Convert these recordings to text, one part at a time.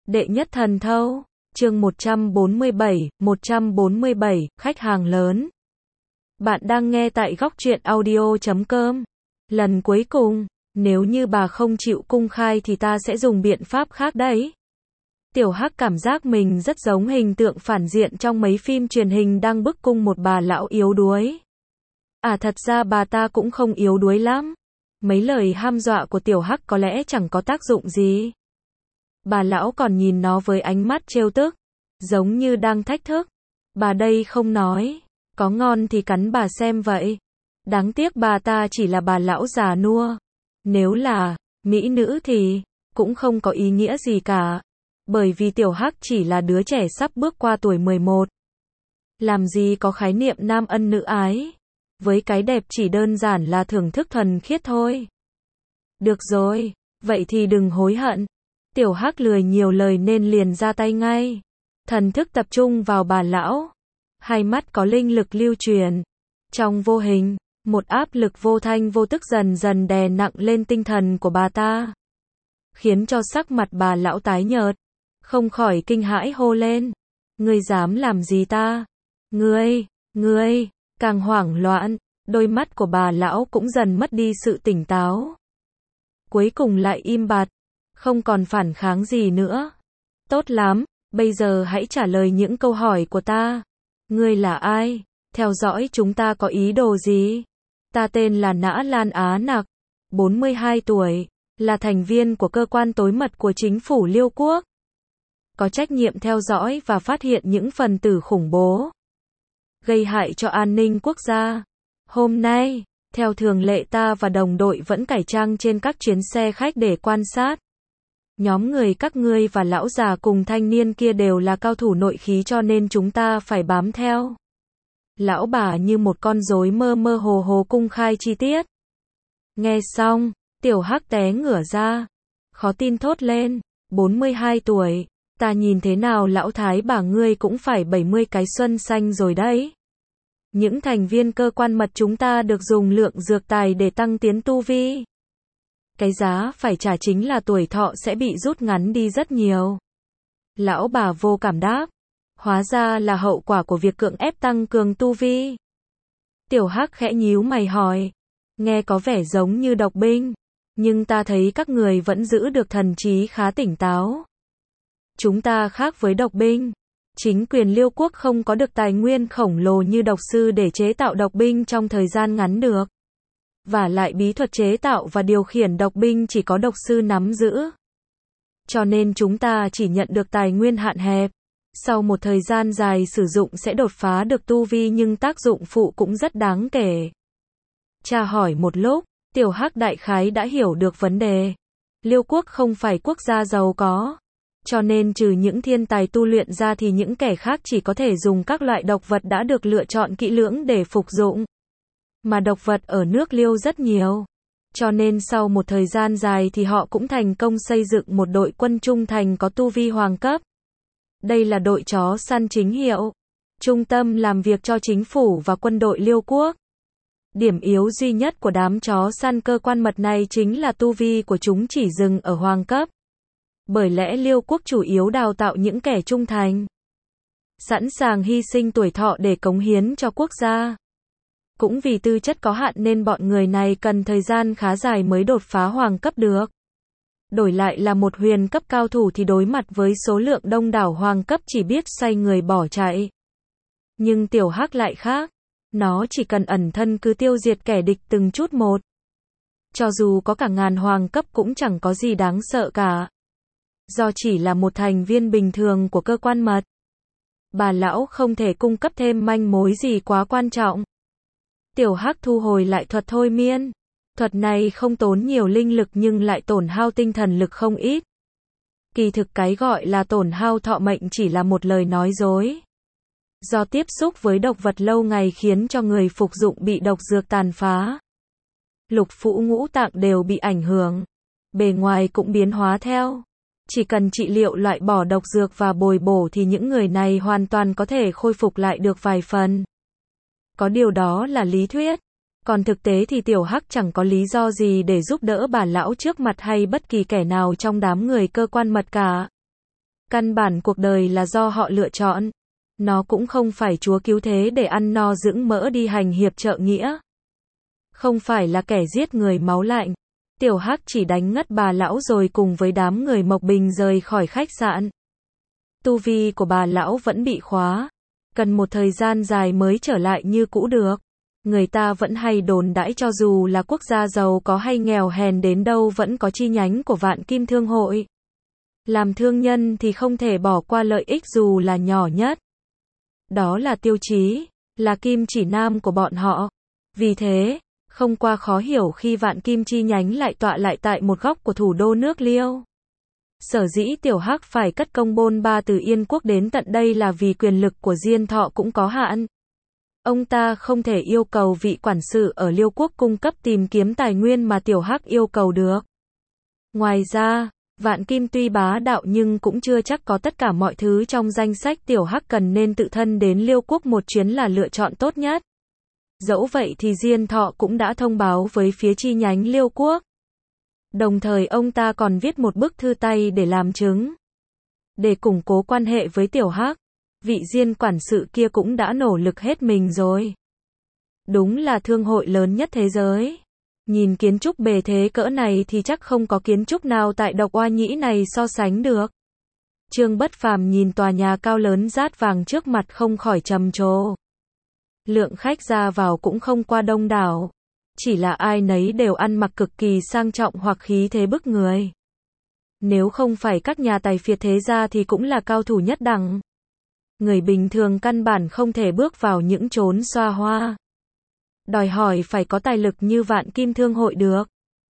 Đệ nhất thần thâu, chương 147, khách hàng lớn. Bạn đang nghe tại góc truyện audio.com. Lần cuối cùng, nếu như bà không chịu cung khai thì ta sẽ dùng biện pháp khác đấy. Tiểu Hắc cảm giác mình rất giống hình tượng phản diện trong mấy phim truyền hình đang bức cung một bà lão yếu đuối. Thật ra bà ta cũng không yếu đuối lắm. Mấy lời hăm dọa của Tiểu Hắc có lẽ chẳng có tác dụng gì. Bà lão còn nhìn nó với ánh mắt trêu tức, giống như đang thách thức. Bà đây không nói, có ngon thì cắn bà xem vậy. Đáng tiếc bà ta chỉ là bà lão già nua. Nếu là mỹ nữ thì cũng không có ý nghĩa gì cả. Bởi vì Tiểu Hắc chỉ là đứa trẻ sắp bước qua tuổi 11. Làm gì có khái niệm nam ân nữ ái. Với cái đẹp chỉ đơn giản là thưởng thức thuần khiết thôi. Được rồi, vậy thì đừng hối hận. Tiểu Hắc lười nhiều lời nên liền ra tay ngay. Thần thức tập trung vào bà lão. Hai mắt có linh lực lưu truyền. Trong vô hình, một áp lực vô thanh vô tức dần dần đè nặng lên tinh thần của bà ta. Khiến cho sắc mặt bà lão tái nhợt. Không khỏi kinh hãi hô lên. Ngươi dám làm gì ta? Ngươi, càng hoảng loạn, đôi mắt của bà lão cũng dần mất đi sự tỉnh táo. Cuối cùng lại im bặt. Không còn phản kháng gì nữa. Tốt lắm, bây giờ hãy trả lời những câu hỏi của ta. Ngươi là ai? Theo dõi chúng ta có ý đồ gì? Ta tên là Nã Lan Á Nặc, 42 tuổi, là thành viên của cơ quan tối mật của chính phủ Liêu Quốc. Có trách nhiệm theo dõi và phát hiện những phần tử khủng bố, gây hại cho an ninh quốc gia. Hôm nay, theo thường lệ ta và đồng đội vẫn cải trang trên các chuyến xe khách để quan sát. Nhóm người các ngươi và lão già cùng thanh niên kia đều là cao thủ nội khí cho nên chúng ta phải bám theo. Lão bà như một con rối mơ mơ hồ hồ cung khai chi tiết. Nghe xong, Tiểu Hắc té ngửa ra. Khó tin thốt lên, 42 tuổi, ta nhìn thế nào lão thái bà ngươi cũng phải 70 cái xuân xanh rồi đấy. Những thành viên cơ quan mật chúng ta được dùng lượng dược tài để tăng tiến tu vi. Cái giá phải trả chính là tuổi thọ sẽ bị rút ngắn đi rất nhiều. Lão bà vô cảm đáp. Hóa ra là hậu quả của việc cưỡng ép tăng cường tu vi. Tiểu Hắc khẽ nhíu mày hỏi. Nghe có vẻ giống như độc binh. Nhưng ta thấy các người vẫn giữ được thần trí khá tỉnh táo. Chúng ta khác với độc binh. Chính quyền Liêu Quốc không có được tài nguyên khổng lồ như độc sư để chế tạo độc binh trong thời gian ngắn được. Và lại bí thuật chế tạo và điều khiển độc binh chỉ có độc sư nắm giữ. Cho nên chúng ta chỉ nhận được tài nguyên hạn hẹp. Sau một thời gian dài sử dụng sẽ đột phá được tu vi nhưng tác dụng phụ cũng rất đáng kể. Tra hỏi một lúc, Tiểu Hắc đại khái đã hiểu được vấn đề. Liêu Quốc không phải quốc gia giàu có. Cho nên trừ những thiên tài tu luyện ra thì những kẻ khác chỉ có thể dùng các loại độc vật đã được lựa chọn kỹ lưỡng để phục dụng. Mà độc vật ở nước Liêu rất nhiều. Cho nên sau một thời gian dài thì họ cũng thành công xây dựng một đội quân trung thành có tu vi hoàng cấp. Đây là đội chó săn chính hiệu. Trung tâm làm việc cho chính phủ và quân đội Liêu Quốc. Điểm yếu duy nhất của đám chó săn cơ quan mật này chính là tu vi của chúng chỉ dừng ở hoàng cấp. Bởi lẽ Liêu Quốc chủ yếu đào tạo những kẻ trung thành. Sẵn sàng hy sinh tuổi thọ để cống hiến cho quốc gia. Cũng vì tư chất có hạn nên bọn người này cần thời gian khá dài mới đột phá hoàng cấp được. Đổi lại là một huyền cấp cao thủ thì đối mặt với số lượng đông đảo hoàng cấp chỉ biết xoay người bỏ chạy. Nhưng Tiểu Hắc lại khác. Nó chỉ cần ẩn thân cứ tiêu diệt kẻ địch từng chút một. Cho dù có cả ngàn hoàng cấp cũng chẳng có gì đáng sợ cả. Do chỉ là một thành viên bình thường của cơ quan mật. Bà lão không thể cung cấp thêm manh mối gì quá quan trọng. Tiểu Hắc thu hồi lại thuật thôi miên. Thuật này không tốn nhiều linh lực nhưng lại tổn hao tinh thần lực không ít. Kỳ thực cái gọi là tổn hao thọ mệnh chỉ là một lời nói dối. Do tiếp xúc với độc vật lâu ngày khiến cho người phục dụng bị độc dược tàn phá. Lục phủ ngũ tạng đều bị ảnh hưởng. Bề ngoài cũng biến hóa theo. Chỉ cần trị liệu loại bỏ độc dược và bồi bổ thì những người này hoàn toàn có thể khôi phục lại được vài phần. Có điều đó là lý thuyết. Còn thực tế thì Tiểu Hắc chẳng có lý do gì để giúp đỡ bà lão trước mặt hay bất kỳ kẻ nào trong đám người cơ quan mật cả. Căn bản cuộc đời là do họ lựa chọn. Nó cũng không phải Chúa cứu thế để ăn no dưỡng mỡ đi hành hiệp trợ nghĩa. Không phải là kẻ giết người máu lạnh. Tiểu Hắc chỉ đánh ngất bà lão rồi cùng với đám người Mộc Bình rời khỏi khách sạn. Tu vi của bà lão vẫn bị khóa. Cần một thời gian dài mới trở lại như cũ được. Người ta vẫn hay đồn đãi cho dù là quốc gia giàu có hay nghèo hèn đến đâu vẫn có chi nhánh của Vạn Kim Thương hội. Làm thương nhân thì không thể bỏ qua lợi ích dù là nhỏ nhất. Đó là tiêu chí, là kim chỉ nam của bọn họ. Vì thế, không qua khó hiểu khi Vạn Kim chi nhánh lại tọa lại tại một góc của thủ đô nước Liêu. Sở dĩ Tiểu Hắc phải cất công bôn ba từ Yên Quốc đến tận đây là vì quyền lực của Diên Thọ cũng có hạn. Ông ta không thể yêu cầu vị quản sự ở Liêu Quốc cung cấp tìm kiếm tài nguyên mà Tiểu Hắc yêu cầu được. Ngoài ra, Vạn Kim tuy bá đạo nhưng cũng chưa chắc có tất cả mọi thứ trong danh sách Tiểu Hắc cần nên tự thân đến Liêu Quốc một chuyến là lựa chọn tốt nhất. Dẫu vậy thì Diên Thọ cũng đã thông báo với phía chi nhánh Liêu Quốc. Đồng thời ông ta còn viết một bức thư tay để làm chứng. Để củng cố quan hệ với Tiểu Hắc, vị Diên quản sự kia cũng đã nỗ lực hết mình rồi. Đúng là thương hội lớn nhất thế giới. Nhìn kiến trúc bề thế cỡ này thì chắc không có kiến trúc nào tại Độc Oa Nhĩ này so sánh được. Trương Bất Phàm nhìn tòa nhà cao lớn rát vàng trước mặt không khỏi trầm trồ. Lượng khách ra vào cũng không qua đông đảo. Chỉ là ai nấy đều ăn mặc cực kỳ sang trọng hoặc khí thế bức người. Nếu không phải các nhà tài phiệt thế gia thì cũng là cao thủ nhất đẳng. Người bình thường căn bản không thể bước vào những chốn xoa hoa. Đòi hỏi phải có tài lực như Vạn Kim Thương hội được.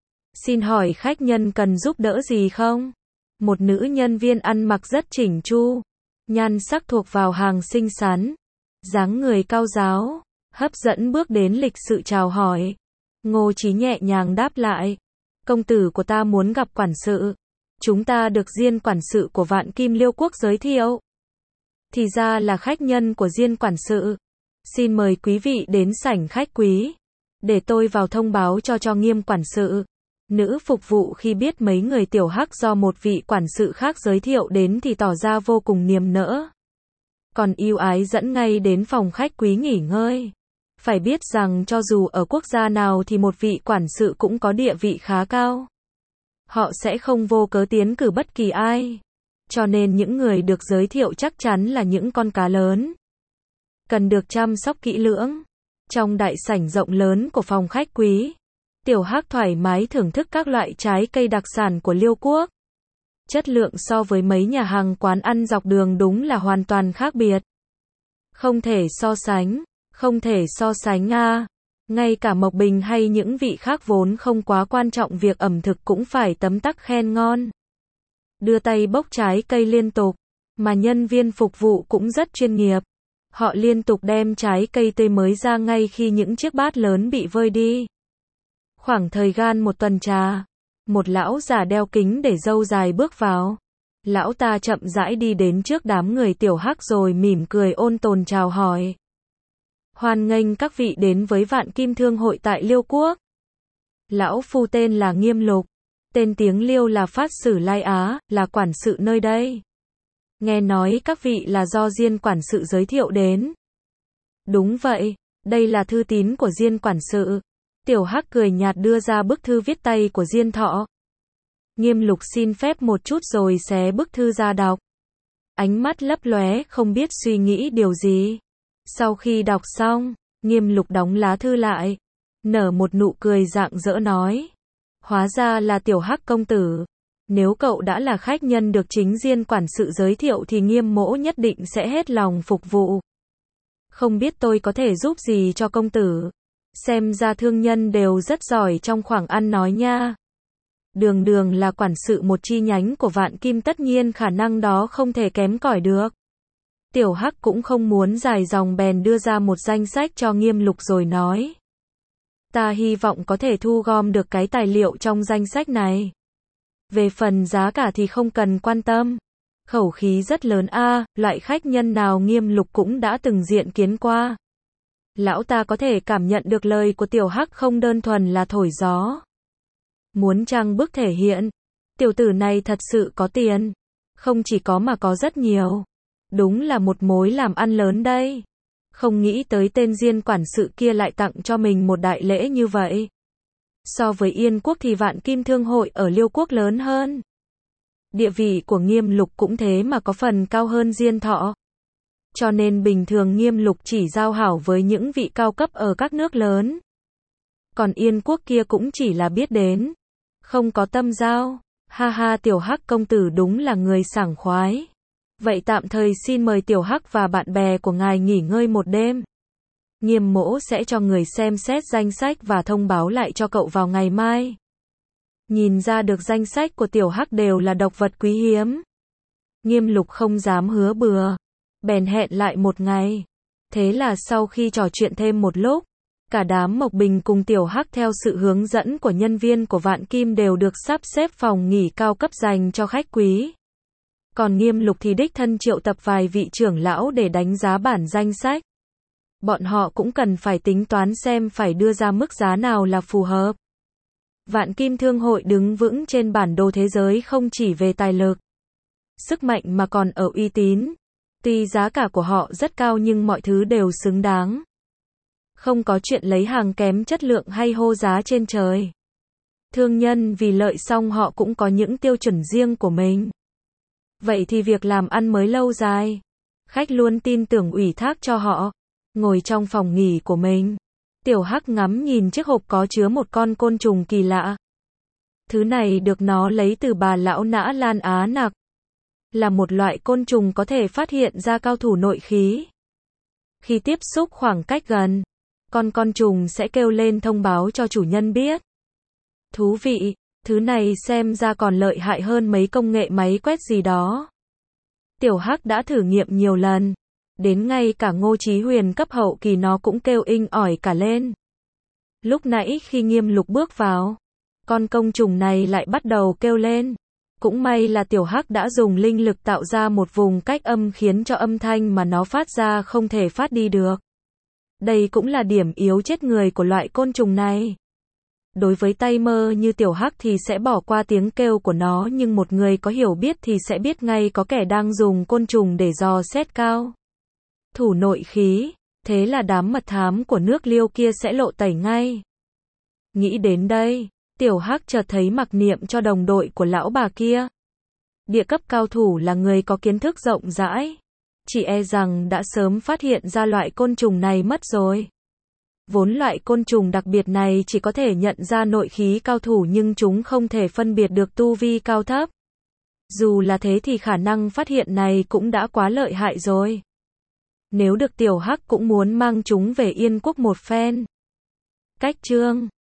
Xin hỏi khách nhân cần giúp đỡ gì không? Một nữ nhân viên ăn mặc rất chỉnh chu. Nhan sắc thuộc vào hàng xinh xắn. Dáng người cao ráo. Hấp dẫn bước đến lịch sự chào hỏi. Ngô Chí nhẹ nhàng đáp lại. Công tử của ta muốn gặp quản sự. Chúng ta được Diên quản sự của Vạn Kim Liêu Quốc giới thiệu. Thì ra là khách nhân của Diên quản sự. Xin mời quý vị đến sảnh khách quý. Để tôi vào thông báo cho Nghiêm quản sự. Nữ phục vụ khi biết mấy người Tiểu Hắc do một vị quản sự khác giới thiệu đến thì tỏ ra vô cùng niềm nỡ. Còn ưu ái dẫn ngay đến phòng khách quý nghỉ ngơi. Phải biết rằng cho dù ở quốc gia nào thì một vị quản sự cũng có địa vị khá cao. Họ sẽ không vô cớ tiến cử bất kỳ ai. Cho nên những người được giới thiệu chắc chắn là những con cá lớn. Cần được chăm sóc kỹ lưỡng. Trong đại sảnh rộng lớn của phòng khách quý, Tiểu Hắc thoải mái thưởng thức các loại trái cây đặc sản của Liêu Quốc. Chất lượng so với mấy nhà hàng quán ăn dọc đường đúng là hoàn toàn khác biệt. Không thể so sánh, không thể so sánh a. Ngay cả Mộc Bình hay những vị khác vốn không quá quan trọng việc ẩm thực cũng phải tấm tắc khen ngon. Đưa tay bốc trái cây liên tục, mà nhân viên phục vụ cũng rất chuyên nghiệp. Họ liên tục đem trái cây tươi mới ra ngay khi những chiếc bát lớn bị vơi đi. Khoảng thời gian một tuần trà, một lão già đeo kính để râu dài bước vào. Lão ta chậm rãi đi đến trước đám người Tiểu Hắc rồi mỉm cười ôn tồn chào hỏi. Hoan nghênh các vị đến với Vạn Kim Thương hội tại Liêu Quốc. Lão phu tên là Nghiêm Lục, tên tiếng Liêu là Phát Sử Lai Á, là quản sự nơi đây. Nghe nói các vị là do Diên quản sự giới thiệu đến. Đúng vậy, đây là thư tín của Diên quản sự. Tiểu Hắc cười nhạt đưa ra bức thư viết tay của Diên Thọ. Nghiêm Lục xin phép một chút rồi xé bức thư ra đọc. Ánh mắt lấp lóe không biết suy nghĩ điều gì. Sau khi đọc xong, Nghiêm Lục đóng lá thư lại, nở một nụ cười rạng rỡ nói. Hóa ra là Tiểu Hắc công tử. Nếu cậu đã là khách nhân được chính Diên quản sự giới thiệu thì Nghiêm mỗ nhất định sẽ hết lòng phục vụ. Không biết tôi có thể giúp gì cho công tử. Xem ra thương nhân đều rất giỏi trong khoảng ăn nói nha. Đường đường là quản sự một chi nhánh của Vạn Kim tất nhiên khả năng đó không thể kém cỏi được. Tiểu Hắc cũng không muốn dài dòng bèn đưa ra một danh sách cho Nghiêm Lục rồi nói. Ta hy vọng có thể thu gom được cái tài liệu trong danh sách này. Về phần giá cả thì không cần quan tâm. Khẩu khí rất lớn a, loại khách nhân nào Nghiêm Lục cũng đã từng diện kiến qua. Lão ta có thể cảm nhận được lời của Tiểu Hắc không đơn thuần là thổi gió. Muốn trang bức thể hiện, tiểu tử này thật sự có tiền. Không chỉ có mà có rất nhiều. Đúng là một mối làm ăn lớn đây. Không nghĩ tới tên Diên quản sự kia lại tặng cho mình một đại lễ như vậy. So với Yên quốc thì Vạn Kim Thương hội ở Liêu quốc lớn hơn. Địa vị của Nghiêm Lục cũng thế mà có phần cao hơn Diên Thọ. Cho nên bình thường Nghiêm Lục chỉ giao hảo với những vị cao cấp ở các nước lớn. Còn Yên quốc kia cũng chỉ là biết đến, không có tâm giao. Ha ha, Tiểu Hắc công tử đúng là người sảng khoái. Vậy tạm thời xin mời Tiểu Hắc và bạn bè của ngài nghỉ ngơi một đêm. Nghiêm mỗ sẽ cho người xem xét danh sách và thông báo lại cho cậu vào ngày mai. Nhìn ra được danh sách của Tiểu Hắc đều là độc vật quý hiếm. Nghiêm Lục không dám hứa bừa, bèn hẹn lại một ngày. Thế là sau khi trò chuyện thêm một lúc, cả đám Mộc Bình cùng Tiểu Hắc theo sự hướng dẫn của nhân viên của Vạn Kim đều được sắp xếp phòng nghỉ cao cấp dành cho khách quý. Còn Nghiêm Lục thì đích thân triệu tập vài vị trưởng lão để đánh giá bản danh sách. Bọn họ cũng cần phải tính toán xem phải đưa ra mức giá nào là phù hợp. Vạn Kim Thương hội đứng vững trên bản đồ thế giới không chỉ về tài lực, sức mạnh mà còn ở uy tín. Tuy giá cả của họ rất cao nhưng mọi thứ đều xứng đáng. Không có chuyện lấy hàng kém chất lượng hay hô giá trên trời. Thương nhân vì lợi xong họ cũng có những tiêu chuẩn riêng của mình. Vậy thì việc làm ăn mới lâu dài. Khách luôn tin tưởng ủy thác cho họ. Ngồi trong phòng nghỉ của mình, Tiểu Hắc ngắm nhìn chiếc hộp có chứa một con côn trùng kỳ lạ. Thứ này được nó lấy từ bà lão Nã Lan Á Nặc. Là một loại côn trùng có thể phát hiện ra cao thủ nội khí. Khi tiếp xúc khoảng cách gần, con trùng sẽ kêu lên thông báo cho chủ nhân biết. Thú vị, thứ này xem ra còn lợi hại hơn mấy công nghệ máy quét gì đó. Tiểu Hắc đã thử nghiệm nhiều lần. Đến ngay cả Ngô Chí Huyền cấp hậu kỳ nó cũng kêu inh ỏi cả lên. Lúc nãy khi Nghiêm Lục bước vào, con côn trùng này lại bắt đầu kêu lên. Cũng may là Tiểu Hắc đã dùng linh lực tạo ra một vùng cách âm khiến cho âm thanh mà nó phát ra không thể phát đi được. Đây cũng là điểm yếu chết người của loại côn trùng này. Đối với tay mơ như Tiểu Hắc thì sẽ bỏ qua tiếng kêu của nó, nhưng một người có hiểu biết thì sẽ biết ngay có kẻ đang dùng côn trùng để dò xét cao thủ nội khí, thế là đám mật thám của nước Liêu kia sẽ lộ tẩy ngay. Nghĩ đến đây, Tiểu Hắc chợt thấy mặc niệm cho đồng đội của lão bà kia. Địa cấp cao thủ là người có kiến thức rộng rãi, chỉ e rằng đã sớm phát hiện ra loại côn trùng này mất rồi. Vốn loại côn trùng đặc biệt này chỉ có thể nhận ra nội khí cao thủ nhưng chúng không thể phân biệt được tu vi cao thấp. Dù là thế thì khả năng phát hiện này cũng đã quá lợi hại rồi. Nếu được Tiểu Hắc cũng muốn mang chúng về Yên quốc một phen. Cách chương